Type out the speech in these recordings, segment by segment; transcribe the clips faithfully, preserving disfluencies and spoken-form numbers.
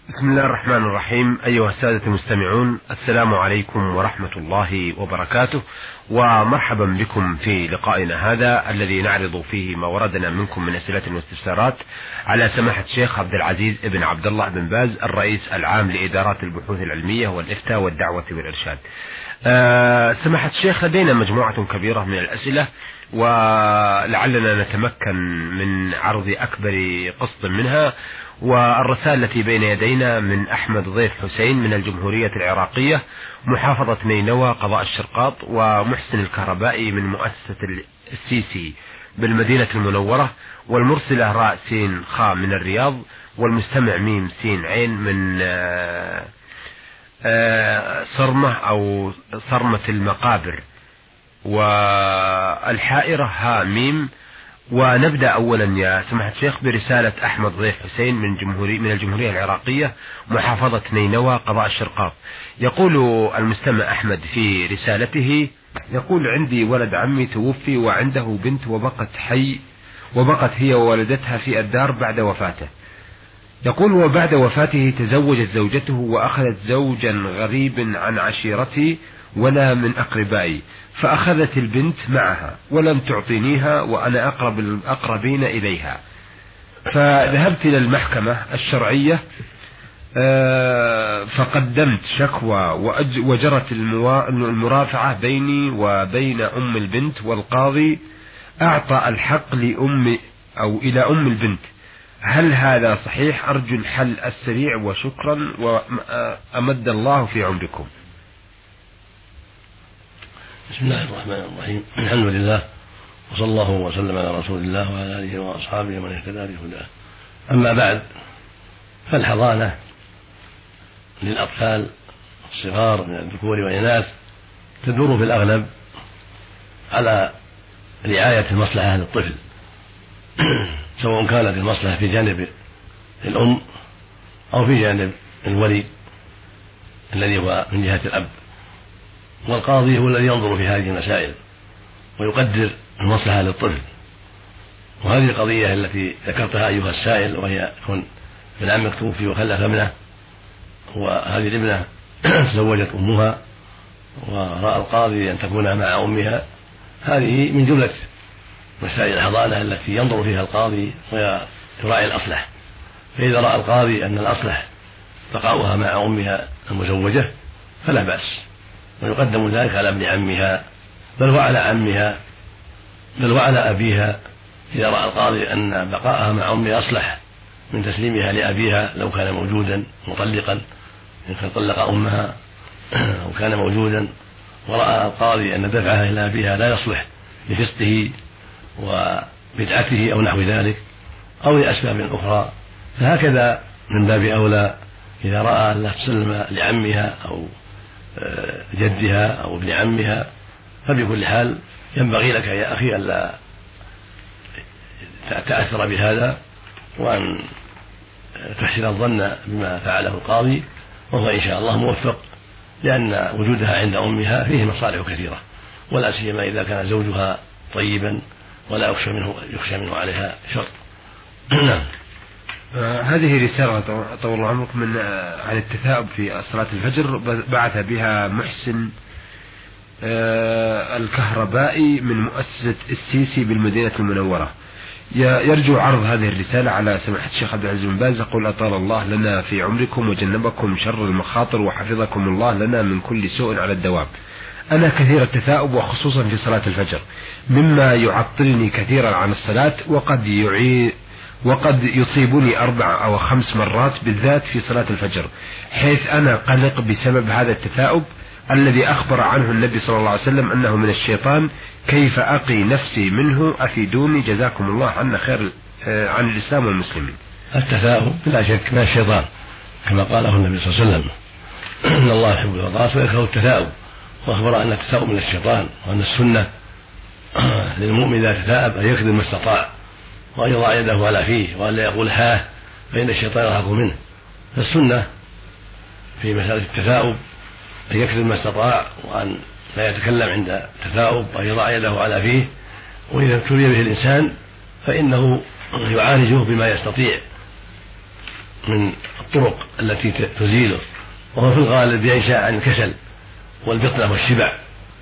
بسم الله الرحمن الرحيم. أيها السادة المستمعون، السلام عليكم ورحمة الله وبركاته، ومرحبا بكم في لقائنا هذا الذي نعرض فيه ما وردنا منكم من أسئلة واستفسارات على سماحة الشيخ عبد العزيز ابن عبد الله بن باز، الرئيس العام لإدارات البحوث العلمية والإفتاء والدعوة والإرشاد. أه سماحة الشيخ، لدينا مجموعة كبيرة من الأسئلة، ولعلنا نتمكن من عرض أكبر قسط منها. والرسالة التي بين يدينا من أحمد ضيف حسين من الجمهورية العراقية، محافظة نينوى قضاء الشرقاط، ومحسن الكهربائي من مؤسسة السيسي بالمدينة المنورة، والمرسلة راء سين خا من الرياض، والمستمع ميم سين عين من صرمة أو صرمة المقابر، والحائرة ها ميم. ونبدأ أولا يا سماحة الشيخ برسالة أحمد ضيف حسين من جمهوري من الجمهورية العراقية محافظة نينوى قضاء الشرقاط. يقول المستمع أحمد في رسالته، يقول: عندي ولد عمي توفي وعنده بنت وبقت حي وبقت هي وولدتها في الدار بعد وفاته. يقول: وبعد وفاته تزوجت زوجته وأخذت زوجا غريب عن عشيرتي ولا من أقربائي، فأخذت البنت معها ولم تعطينيها وأنا أقرب الأقربين إليها. فذهبت إلى المحكمة الشرعية فقدمت شكوى وجرت المرافعة بيني وبين أم البنت، والقاضي أعطى الحق لأم أو إلى أم البنت. هل هذا صحيح؟ أرجو الحل السريع وشكرا، وأمد الله في عمركم. بسم الله الرحمن الرحيم. الحمد لله، وصلى الله وسلم على رسول الله وعلى آله وأصحابه من اهتدى بهداه. أما بعد، فالحضانة للأطفال الصغار من الذكور والإناث تدور في الأغلب على رعاية المصلحة للطفل، سواء كانت المصلحة في جانب الأم أو في جانب الولي الذي هو من جهة الأب. والقاضي هو الذي ينظر في هذه المسائل ويقدر المصلحة للطفل. وهذه القضية التي ذكرتها أيها السائل، وهي كون ابن عمك توفي وخلف ابنه، وهذه الابنة تزوجت أمها ورأى القاضي أن تكون مع أمها، هذه من جملة مسائل الحضانة التي ينظر فيها القاضي ويراعي الأصلح. فإذا رأى القاضي أن الأصلح بقاؤها مع أمها المزوجة فلا بأس، ويقدم ذلك على ابن عمها بل وعلى عمها بل وعلى أبيها، إذا رأى القاضي أن بقاءها مع أمها أصلح من تسليمها لأبيها لو كان موجودا مطلقا، إن كان طلق أمها أو كان موجودا، ورأى القاضي أن دفعها إلى أبيها لا يصلح لفسقه وبدعته أو نحو ذلك أو لأسباب أخرى، فهكذا من باب أولى إذا رأى أن لا تسلم لعمها أو جدها أو ابن عمها. فبكل حال ينبغي لك يا أخي ألا تأثر بهذا، وأن تحسن الظن بما فعله القاضي، وهو إن شاء الله موفق، لأن وجودها عند أمها فيه مصالح كثيرة، ولا سيما إذا كان زوجها طيبا ولا يخشى منه يخشى منه عليها شر. نعم. آه هذه رسالة طول الله عمرك من آه عن التثاؤب في صلاة الفجر، بعث بها محسن آه الكهربائي من مؤسسة السيسي بالمدينة المنورة. يرجو عرض هذه الرسالة على سماحة الشيخ عبد العزيز بن باز. يقول: أطال الله لنا في عمركم وجنبكم شر المخاطر وحفظكم الله لنا من كل سوء على الدوام. أنا كثير التثاؤب وخصوصا في صلاة الفجر، مما يعطلني كثيرا عن الصلاة، وقد يعيد وقد يصيبني أربع أو خمس مرات بالذات في صلاة الفجر، حيث أنا قلق بسبب هذا التثاؤب الذي أخبر عنه النبي صلى الله عليه وسلم أنه من الشيطان. كيف أقي نفسي منه؟ أفيدوني جزاكم الله عنا خير عن الإسلام والمسلمين. التثاؤب لا شك من الشيطان، كما قاله النبي صلى الله عليه وسلم: إن الله يحب الغضاص ويكره التثاؤب، وأخبر أن التثاؤب من الشيطان، وأن السنة للمؤمن إذا تثاءب أن يكذب ما استطاع، وأن يضع يده على فيه، وأن لا يقول ها، فإن الشيطان يرهق منه. فالسنة في مسألة التثاؤب أن يكذب ما استطاع، وأن لا يتكلم عند التثاؤب، وأن يضع يده على فيه. وإذا ابتلي به الإنسان فإنه يعالجه بما يستطيع من الطرق التي تزيله، وهو في الغالب ينشأ عن الكسل والبطنة والشبع.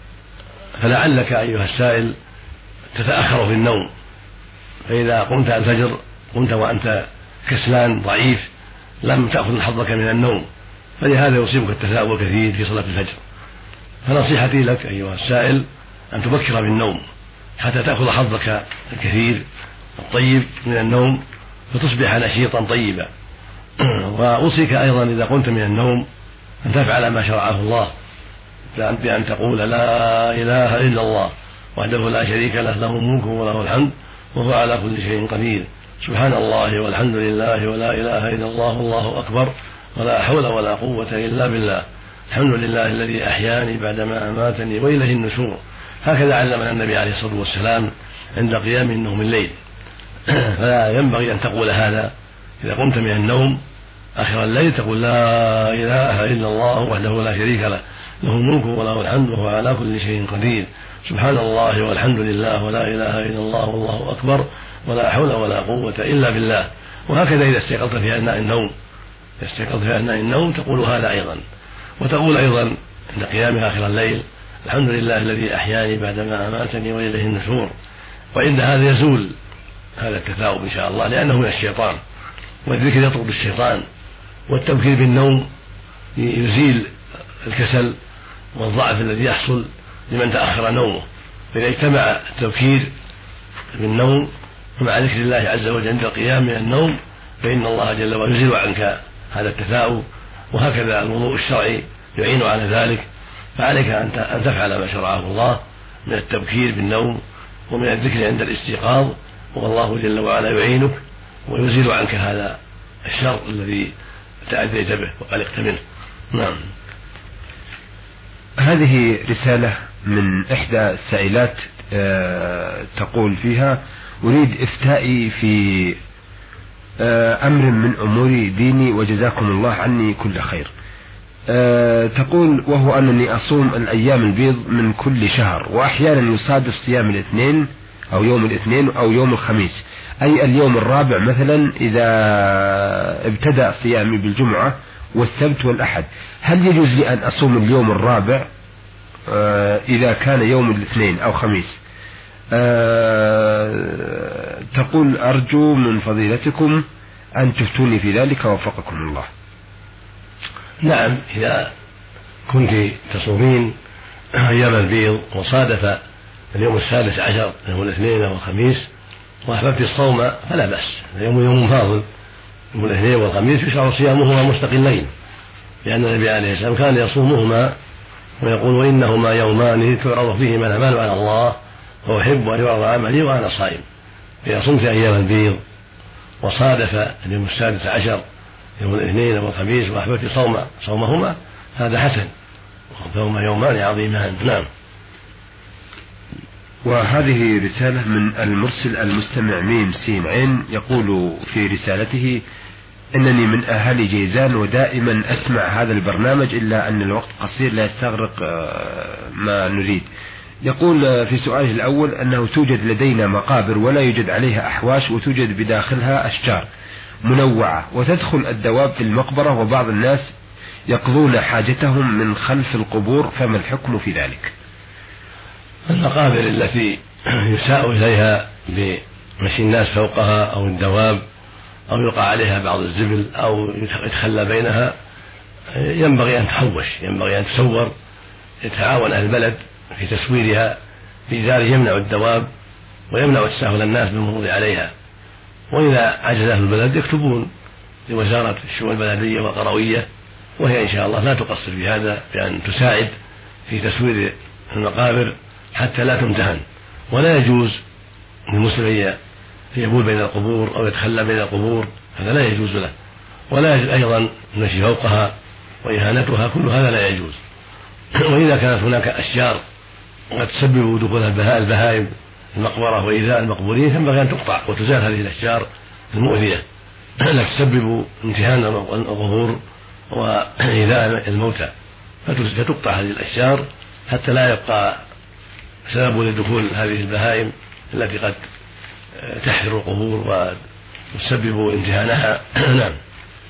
فلعلك أيها السائل تتأخر في النوم، فإذا قمت الفجر قمت وأنت كسلان ضعيف لم تأخذ حظك من النوم، فلهذا يصيبك التثاؤب الكثير في صلاة الفجر. فنصيحتي لك أيها السائل أن تبكر بالنوم حتى تأخذ حظك الكثير الطيب من النوم فتصبح نشيطا طيبا. وأوصيك أيضا إذا قمت من النوم أن تفعل ما شرعه الله، بأن تقول لا إله إلا الله وحده لا شريك له، له الملك وله الحمد وهو على كل شيء قدير، سبحان الله والحمد لله ولا إله إلا الله والله أكبر ولا حول ولا قوة إلا بالله، الحمد لله الذي أحياني بعدما أماتني وإليه النشور. هكذا علمنا النبي عليه الصلاة والسلام عند قيام النوم الليل. فلا ينبغي أن تقول هذا إذا قمت من النوم آخر الليل، تقول لا إله إلا الله وحده لا شريك له، له الملك وله الحمد وهو على كل شيء قدير، سبحان الله والحمد لله ولا إله إلا الله والله أكبر ولا حول ولا قوة إلا بالله. وهكذا إذا استيقظت في أثناء النوم استيقظت في أثناء النوم تقول هذا أيضا. وتقول أيضا عند قيامك آخر الليل الحمد لله الذي أحياني بعدما أماتني وإليه النشور. وعند هذا يزول هذا التثاؤب إن شاء الله، لأنه من الشيطان، والذكر يطرد الشيطان، والتبكير بالنوم يزيل الكسل والضعف الذي يحصل لمن تأخر نومه. فإذا اجتمع التبكير بالنوم ومع ذكر الله عز وجل عند القيام من النوم فإن الله جل وعلا يزيل عنك هذا التثاؤب. وهكذا الوضوء الشرعي يعين على ذلك، فعليك أن تفعل ما شرعه الله من التبكير بالنوم ومن الذكر عند الاستيقاظ، والله جل وعلا يعينك ويزيل عنك هذا الشر الذي تأذيت به وقلقت منه. نعم. هذه رسالة من إحدى السائلات تقول فيها: أريد إفتائي في أمر من أمور ديني وجزاكم الله عني كل خير. تقول: وهو أنني أصوم الأيام البيض من كل شهر، وأحيانا يصادف صيام الاثنين أو يوم الاثنين أو يوم الخميس، أي اليوم الرابع مثلا إذا ابتدأ صيامي بالجمعة والسبت والأحد، هل يجوز لي أن أصوم اليوم الرابع إذا كان يوم الاثنين أو خميس؟ تقول: أرجو من فضيلتكم أن تفتوني في ذلك ووفقكم الله. نعم، إذا كنت تصومين أيام البيض وصادف اليوم السادس عشر يوم الاثنين أو الخميس وأحببت الصوم فلا بأس، اليوم يوم فاضل، يوم الاثنين والخميس يشرع صيامهما مستقلين، لأن النبي عليه السلام كان يصومهما ويقول: وإنهما يومان تعرض فيهما الأعمال على الله وأحب أن يعرض عملي وأنا صائم. إذا صمت أيام البيض وصادف اليوم السادس عشر يوم الاثنين والخميس وأحببت صوم صومهما هذا حسن، فهما يومان عظيمان. نعم. وهذه رسالة من المرسل المستمع ميم سين عين، يقول في رسالته: إنني من أهالي جيزان ودائما أسمع هذا البرنامج إلا أن الوقت قصير لا يستغرق ما نريد. يقول في سؤاله الأول أنه توجد لدينا مقابر ولا يوجد عليها أحواش، وتوجد بداخلها أشجار منوعة، وتدخل الدواب في المقبرة، وبعض الناس يقضون حاجتهم من خلف القبور، فما الحكم في ذلك؟ المقابر التي يساء إليها بمشي الناس فوقها أو الدواب أو يلقى عليها بعض الزبل أو يتخلى بينها ينبغي أن تحوش، ينبغي أن تسور، يتعاون أهل البلد في تسويرها، في ذلك يمنع الدواب ويمنع تساهل الناس بالمرور عليها. وإذا عجز أهل البلد يكتبون لوزارة الشؤون البلدية والقروية، وهي إن شاء الله لا تقصر في هذا بأن تساعد في تسوير المقابر حتى لا تمتهن. ولا يجوز للمسلم يبول بين القبور أو يتخلى بين القبور، هذا لا يجوز له. ولا يجوز أيضا المشي فوقها وإهانتها، كل هذا لا يجوز. وإذا كانت هناك أشجار قد تسبب دخول البهائم المقبرة وإيذاء المقبورين ينبغي أن تقطع وتزال هذه الأشجار المؤذية التي تسبب امتهان القبور وإيذاء الموتى، فتقطع هذه الأشجار حتى لا يبقى سبب لدخول هذه البهائم التي قد تحفر القبور وتسبب امتهانها. نعم.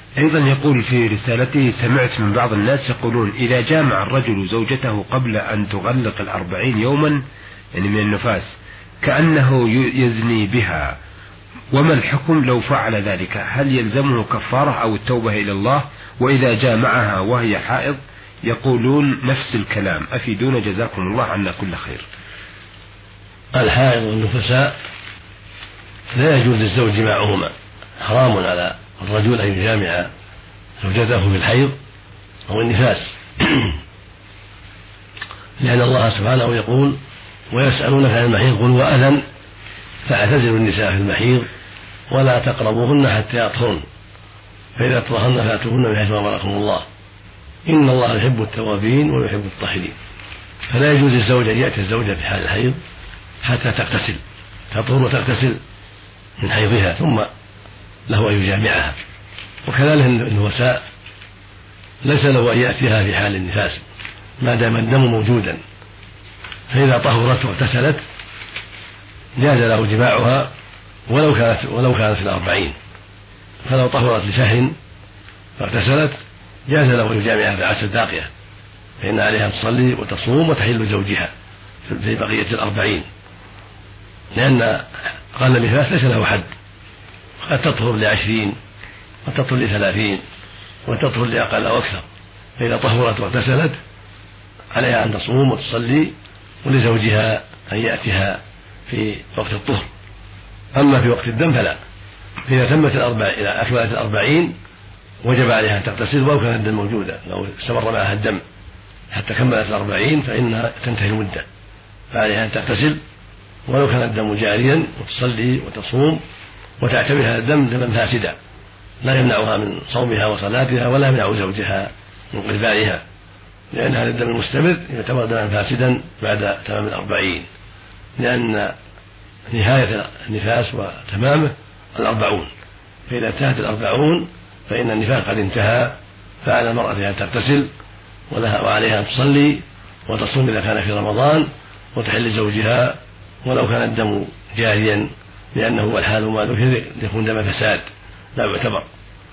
أيضا يقول في رسالته: سمعت من بعض الناس يقولون إذا جامع الرجل زوجته قبل أن تغلق الأربعين يوما يعني من النفاس كأنه يزني بها، وما الحكم لو فعل ذلك؟ هل يلزمه كفارة أو التوبة إلى الله؟ وإذا جامعها وهي حائض يقولون نفس الكلام، أفيدونا جزاكم الله عنا كل خير. الحائض والنفساء لا يجوز للزوج جماعهما، حرام على الرجل أن يجامع زوجته في الحيض أو النفاس، لأن الله سبحانه يقول: ويسألونك عن المحيض قل هو أذى فاعتزلوا النساء في المحيض ولا تقربوهن حتى يطهرن فإذا تطهرن فأتوهن من حيث أمركم الله إن الله يحب التوابين ويحب الطاهرين. فلا يجوز للزوج أن يأتي الزوجة في حال الحيض حتى تغتسل، تطهر وتغتسل من حيضها ثم له أن يجامعها. وكذلك النفساء ليس له أن يأتيها في حال النفاس ما دام الدم موجودا، فإذا طهرت واغتسلت جاز له جماعها ولو كانت ولو كانت في الأربعين. فلو طهرت لشهر واغتسلت جاز له يجامعها في العشر الباقية، فإن عليها أن تصلي وتصوم وتحل زوجها في بقية الأربعين، لأن قال النفاس ليس له حد، قد تطهر لعشرين وتطهر لثلاثين وتطهر لأقل أو أكثر. فإذا طهرت واغتسلت عليها أن تصوم وتصلي، ولزوجها أن يأتيها في وقت الطهر. أما في وقت الدم فلا، إذا تمت الأربع إذا أكملت الأربعين وجب عليها أن تغتسل ولو كان الدم موجودا، لو استمر معها الدم حتى كملت الأربعين فإنها تنتهي المدة، فعليها أن تغتسل ولو كان الدم جاريا وتصلي وتصوم وتعتبر هذا الدم دما فاسدا لا يمنعها من صومها وصلاتها ولا يمنع زوجها من قربائها، لأن هذا الدم المستمر يعتبر دما فاسدا بعد تمام الأربعين، لأن نهاية النفاس وتمامه الأربعون، فإذا انتهت الأربعون فإن النفاس قد انتهى، فعلى المرأة أن تغتسل ولها وعليها أن تصلي وتصوم إذا كان في رمضان وتحل زوجها ولو كان الدم جاريا، لأنه الحال ما ذكر يكون دم فساد لا يعتبر.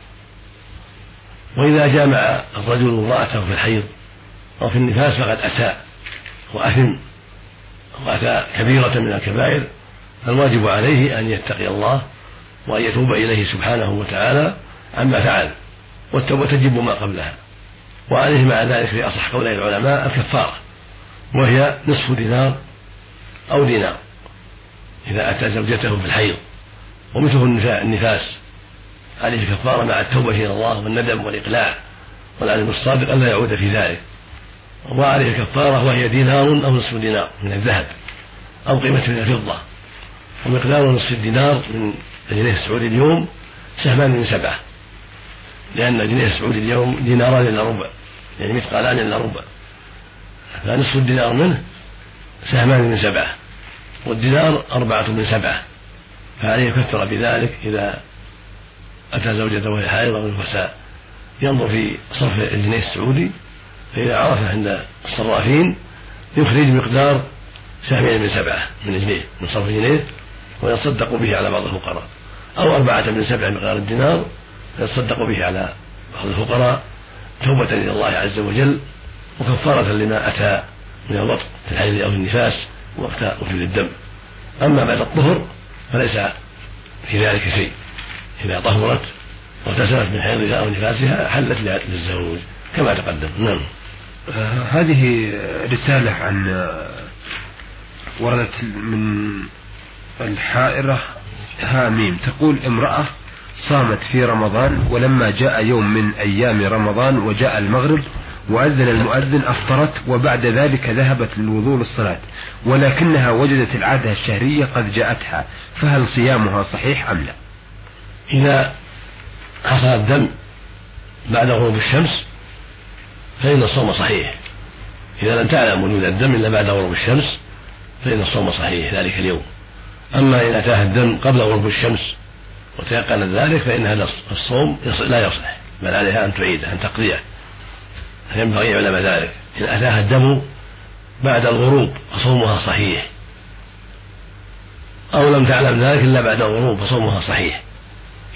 وإذا جامع الرجل امرأته في الحيض أو في النفاس فقد أساء وأثم وأتى كبيرة من الكبائر، فالواجب عليه أن يتقي الله وأن يتوب إليه سبحانه وتعالى عما فعل، والتوبة تجب ما قبلها. وعليه مع ذلك في أصح قولي العلماء الكفارة، وهي نصف دينار أو دينار إذا أتى زوجته في الحيض. ومثله النفاس عليه الكفارة مع التوبة إلى الله والندم والإقلاع والعزم الصادق ألا يعود في ذلك. وعليه الكفارة وهي دينار أو نصف دينار من الذهب أو قيمة من الفضة، ومقدار نصف الدينار من الجنيه السعودي اليوم سهمان من سبعة، لأن الجنيه السعودي اليوم ديناران إلا ربع، يعني مثقالان إلا ربع، فنصف الدينار منه سهمان من سبعة، والدينار أربعة من سبعة، فعليه يكفر بذلك إذا أتى زوجته وهي حائض أو نفساء. ينظر في صرف الجنيه السعودي، فإذا عرف عند الصرافين يخرج مقدار سهمين من سبعة من الجنيه من صرف الجنيه ويتصدق به على بعض الفقراء، أو أربعة من سبعة مقدار الدينار يتصدق به على بعض الفقراء توبة إلى الله عز وجل وكفارة لما أتى من الوطء في الحيض أو النفاس وقت وجود الدم. أما بعد الطهر فليس في ذلك شيء، إذا طهرت واغتسلت من حيضها أو نفاسها حلت للزوج كما تقدم. نعم. آه هذه رسالة عن آه وردت من الحائرة هاميم، تقول: امرأة صامت في رمضان ولما جاء يوم من أيام رمضان وجاء المغرب وأذن المؤذن أفطرت، وبعد ذلك ذهبت للوضوء للصلاة، ولكنها وجدت العادة الشهرية قد جاءتها، فهل صيامها صحيح أم لا؟ إذا حصل الدم بعد غروب الشمس فإن الصوم صحيح. إذا لم تعلم وجود الدم إلا بعد غروب الشمس فإن الصوم صحيح ذلك اليوم. أما إن أتاها الدم قبل غروب الشمس وتيقن ذلك فإن هذا الصوم لا يصلح، بل عليها أن تعيده أن تقضيه. ينبغي علماء ذلك إن أتاها الدم بعد الغروب فصومها صحيح، أو لم تعلم ذلك إلا بعد الغروب فصومها صحيح.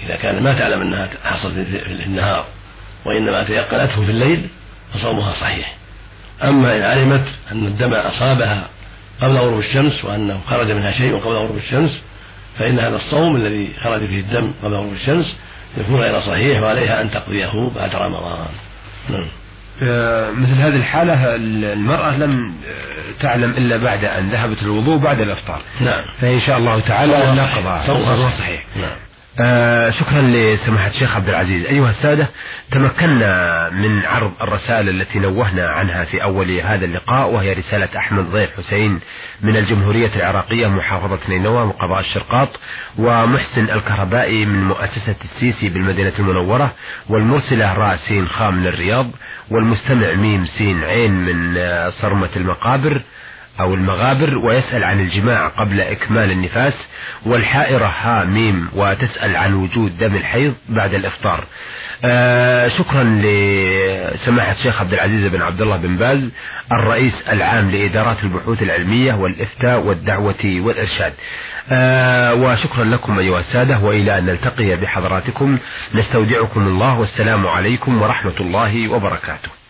إذا كان ما تعلم أنها حصلت في النهار وإنما تيقنته في الليل فصومها صحيح. أما إن علمت أن الدم أصابها قبل غروب الشمس وأنه خرج منها شيء قبل غروب الشمس فإن هذا الصوم الذي خرج فيه الدم قبل غروب الشمس يكون غير صحيح وعليها أن تقضيه بعد رمضان. نعم. مثل هذه الحالة المرأة لم تعلم إلا بعد أن ذهبت الوضوء بعد الإفطار. نعم. فإن شاء الله تعالى نقضها صومها صحيح. نعم. آه شكرا لسماحة الشيخ عبد العزيز. أيها السادة، تمكنا من عرض الرسائل التي نوهنا عنها في أول هذا اللقاء، وهي رسالة أحمد ضيف حسين من الجمهورية العراقية محافظة نينوى وقضاء الشرقاط، ومحسن الكهربائي من مؤسسة السيسي بالمدينة المنورة، والمرسلة راء سين خام من الرياض، والمستمع ميم سين عين من صرمة المقابر أو المغابر ويسأل عن الجماع قبل إكمال النفاس، والحائرة ها ميم وتسأل عن وجود دم الحيض بعد الإفطار. آه شكرا لسماحة الشيخ عبد العزيز بن عبد الله بن باز الرئيس العام لإدارات البحوث العلمية والإفتاء والدعوة والإرشاد. آه وشكرا لكم أيها السادة، وإلى أن نلتقي بحضراتكم نستودعكم الله، والسلام عليكم ورحمة الله وبركاته.